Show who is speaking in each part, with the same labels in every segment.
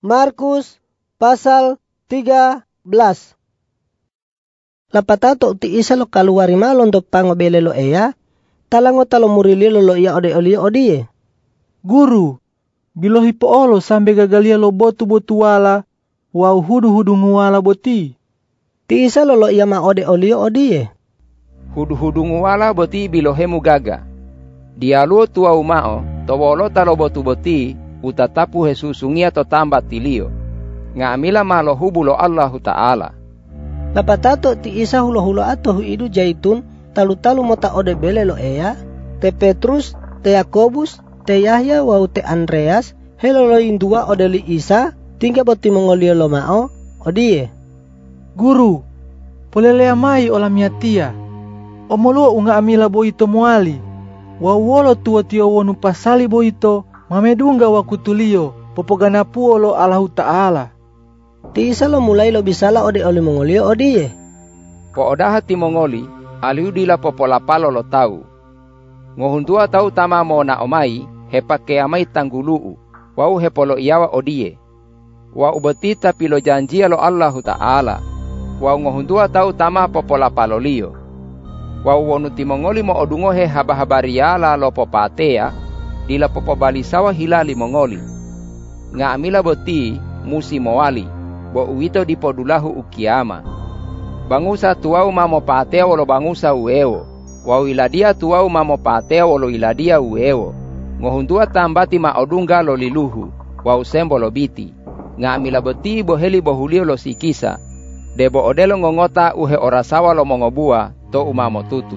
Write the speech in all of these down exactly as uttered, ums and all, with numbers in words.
Speaker 1: Markus pasal tiga belas. Lapatato ti isa lo kaluari malon do pangobele lo eya, talango talo murili lo lo iya ode oli odie.
Speaker 2: Guru, bilohi po olo sambe gagalia lo botu botu wala, wau hudu hudu nguwala boti.
Speaker 1: Ti isa lo lo iya ma ode oli odie.
Speaker 3: Hudu hudu nguwala boti bilohemu gaga. Dialuo tua umao, towolo talo botu boti, utatapu hesusungia to tambat tilio. Ngamila malo hubulo Allahu Ta'ala.
Speaker 1: Lapatato ti isa hulo-hulo ato huidu jaitun, talu-talu mota ode bele lo eya, te Petrus, te Yakobus, te Yahya wau te Andreas, helo lo indua ode li isa, tingga boti mongolio lo mao, odie.
Speaker 2: Guru, polelea mai olamiatia, omolo unga amila boito muali, wawolo tua tio wonu pasali boito, mamedunga wakutulio, popoganapuo lo Allahu Ta'ala.
Speaker 1: Ti isa lo mulai lo bisala ode oli mongolio odie.
Speaker 3: Po odaha ti mongoli, aliu dila popolapalo lo tau. Ngohundua tau tama mo na omai, hepake amai tangguluu, wau hepolo iyawa odie. Wa ubeti tapi lo janjia lo Allahu Ta'ala. Wau ngohundua tau tama popolapalo liyo. Wau wonu ti mongoli mo odungohe haba-habariala lo popatea, dila popobalisawa hilali mongoli. Nga amila boti musi mowali, bo uito dipodulahu ukiama. Bangusa tuau mamo patea wolo bangusa uewo. Wau iladia tuau mamo patea wolo iladia uewo. Ngohundua tambati ma odunga lo liluhu, wau sembo lo biti. Nga amila boti boheli bohulio lo sikisa. Debo odelo ngongota uhe orasawa lo mongobua, to umamo tutu.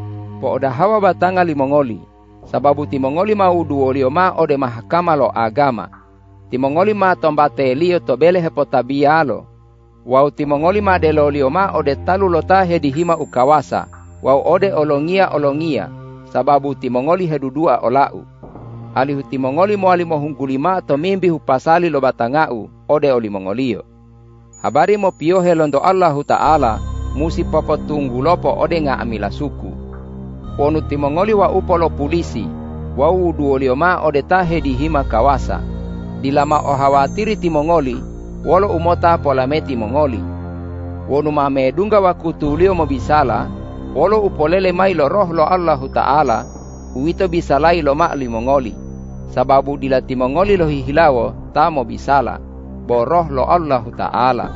Speaker 3: Po odahawa batanga li mongoli, sababu ti mongoli ma uduolio ma ode mahakama lo agama. Ti mongoli ma tombate elio to bele hepotabialo. Wau ti mongoli ma delolio ma ode talu lota hedihima ukawasa. Wau ode olongia olongia, sababu ti mongoli hedudua olau. Alihu ti mongoli moali mohungkulima to mimbi hupasali lo batangau, ode oli mongolio. Habari mo piohe londo Allahu Ta'ala, musi popotunggulopo ode nga amila suku. Ponu ti mongoli wa upolo polisi, wau duolio ma ode tahe dihima kawasa. Dilama ohawatiri ti mongoli, wolo umota polameti mongoli. Wonu mamedunga wakutulio mobisala, wolo upolele mai lo roh lo Allahu Ta'ala, uito bisalai lo ma'li mongoli. Sababu dila ti mongoli lo hihilawo, ta mobisala, bo roh lo Allahu Ta'ala.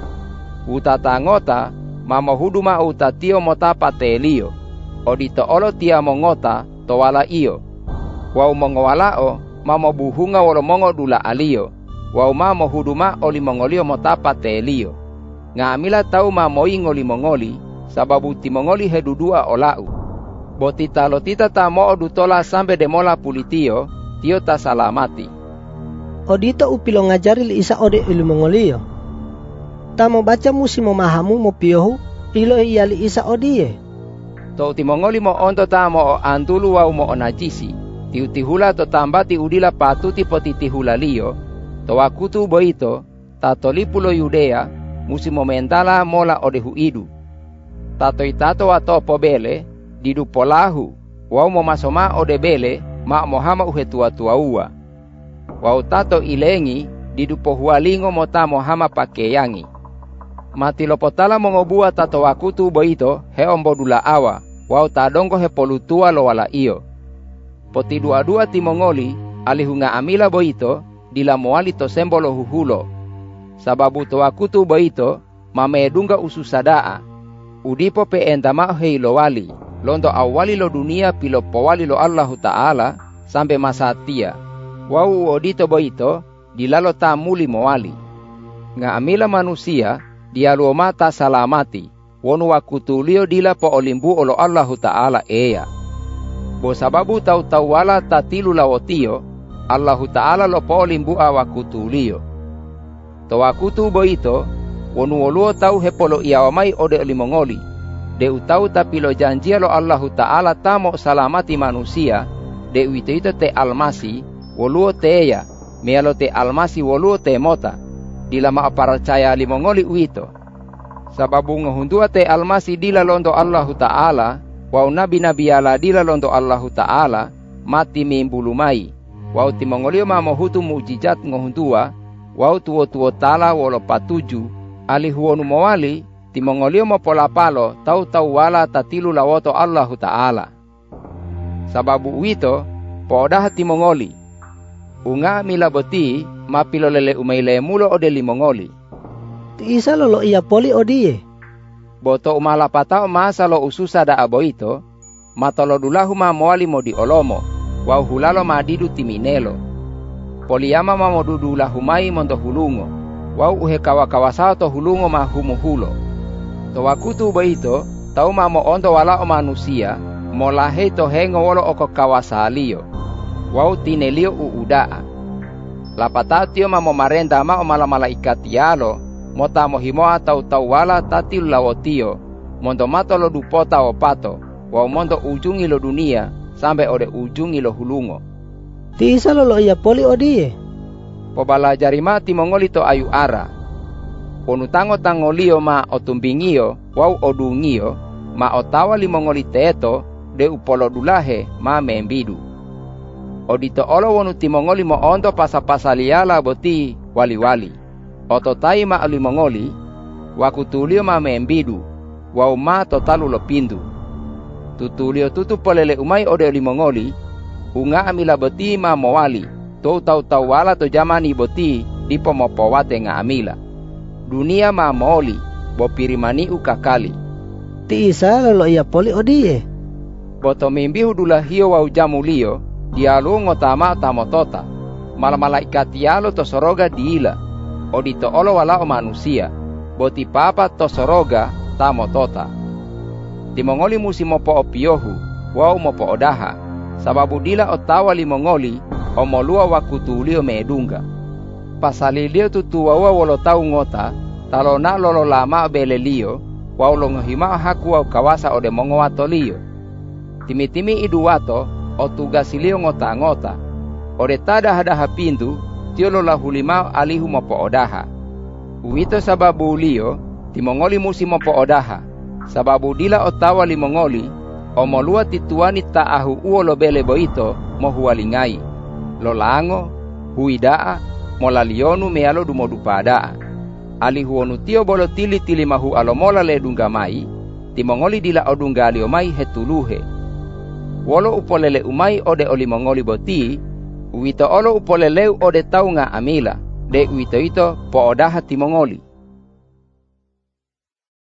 Speaker 3: Utatangota, mamohudu ma utatio mota patelio, odito olo tia mongota, towala iyo. Wau mongowalao, mamo buhunga wolo mongo dula alio, wau mamo huduma oli mongolio motapa telio. Nga amila tau mamoi ngoli mongoli, sababu ti mongoli hedudua olau. Botita lotita ta mo dutola sambe demola pulitio, tio ta salamati.
Speaker 1: Odito upilo ngajari li isa ode ilu mongolio. Tamo baca musi memahamu mo piohu, ilo iya li isa odie.
Speaker 3: To ti mongoli mo onto ta mo antulu wau mo onajisi. Tiutihula to tambati udila patuti potitihula liyo, to wakutu boito, tatolipulo Yudea, musi momentala mola odehu idu. Tato itato wato pobele, didu polahu, wau momasoma odebele, ma mohama uhetua tuaua. Wau tato ilengi, didu pohualingo mota mohama pakeyangi. Mati lopotala mongobua tato wakutu boito, he ombodula awa, wau tadongo he polutua lo wala iyo. Poti dua-dua ti mongoli, alihunga amila boito, dila moali to sembolo huhulo. Sababu to wakutu boito, mamedunga ususadaa. Udipo pe endama heilo wali, londo awali lo dunia pilo powali lo Allahu Ta'ala, sambe masatia. Wau odito boito, dilalo ta muli moali. Nga amila manusia, dialuo mata salamati, wonu wakutulio dila po olimbu olo Allahu Ta'ala eya. Bo sababu tau-tau wala tatilu lawotio, Allahu Ta'ala lo polimbu awakutulio. To wakutu boito, wonu oluo tau hepolo iawamai ode oli mongoli, de utau tapilo janjia lo Allahu Ta'ala tamo salamati manusia, de uito ito te almasi, woluo teya, mealo te almasi woluo te mota, dila maaparacaya li mongoli uito. Sababu ngehundua te almasi dila londo Allahu Ta'ala, wau nabi-nabi ala dila londo Allahu Ta'ala, mati mimbulumai. Wau ti mongolio mamohutu mujizat ngohundua, wau tuo-tuo tala wolo patuju ali huonu mowali timongolio mo polapalo tau-tau wala tatilu lawoto Allahu Ta'ala. Sababu uito poodah timongoli unga mila boti mapilolele umaile mulo ode limongoli.
Speaker 1: Ti isa lolo iya poli odie.
Speaker 3: Boto umala patao masa lo ususa da aboito matolo dulahu ma moali modi olomo wau hulalo madidu timinelo. Poliama ma modudu lahumai mondo hulungo wau uhe kawa-kawasao to hulungo ma humuhulo. To wakutu boito tau ma mo ondo wala o manusia mo lahe to hengo wolo oko kawasalio wau tinelio uudaa. Lapatao tio ma mo marenda ma o mala malaikat yalo mota mo himoa tau-tau wala tatil lawotio mondo mato lo dupota o pato wau mondo ujungi lo dunia sampai ode ujungi lo hulungo.
Speaker 1: Ti isa lolo iya poli odie.
Speaker 3: Pobala jarima timongoli to ayu ara. Ponutango tangolio ma otumbingio wau odungio ma otawa limongoli teto de upolo dulahe ma membidu. Odito olo wonu timongoli mo ondo pasa-pasaliala boti wali-wali. Ototai ma alimongoli wakutulio ma membidu wau ma totalu lo pindu. Tutulio tutu polele umai ode limongoli unga amila boti ma mowali to tau-tau wala to jamani boti dipo mopowate nga amila. Dunia ma moli bo pirimani ukakali.
Speaker 1: Ti isa lolo iya poli odie.
Speaker 3: Boto mimbi hudula hiyo wa ujamulio dialu ngotama tamotota. Mala malaikat yalo to soroga diila. Odito olo wala o manusia. Boti papa to soroga tamotota. Timongoli musi mopo opiohu wau mopo odaha. Sababu dila otawa limongoli omolua wakutulio meedunga. Pasalilio tutuwawa wolo tau ngota talona lolo lama belelio wau longohima haku wau kawasa ode mongo watolio. Timi-timi iduwato o tugasilio ngota-ngota ode tada hadaha pintu tiolo lahulima alihu mopo odaha. Uito sababu ulio timongoli musi mopo odaha sababu dila otawa limongoli omolua tituani taahu uolo bele boito mohualingai lolango huidaa molalionu mealo dumodupadaa. Alihuonu tio bolo tili-tili mahu alomola le dungamai timongoli dila odunga aliomai hetuluhe. Wolo upolele umai ode olimongoli boti uito olo upoleleu ode taunga amila de uito ito po odaha timongoli.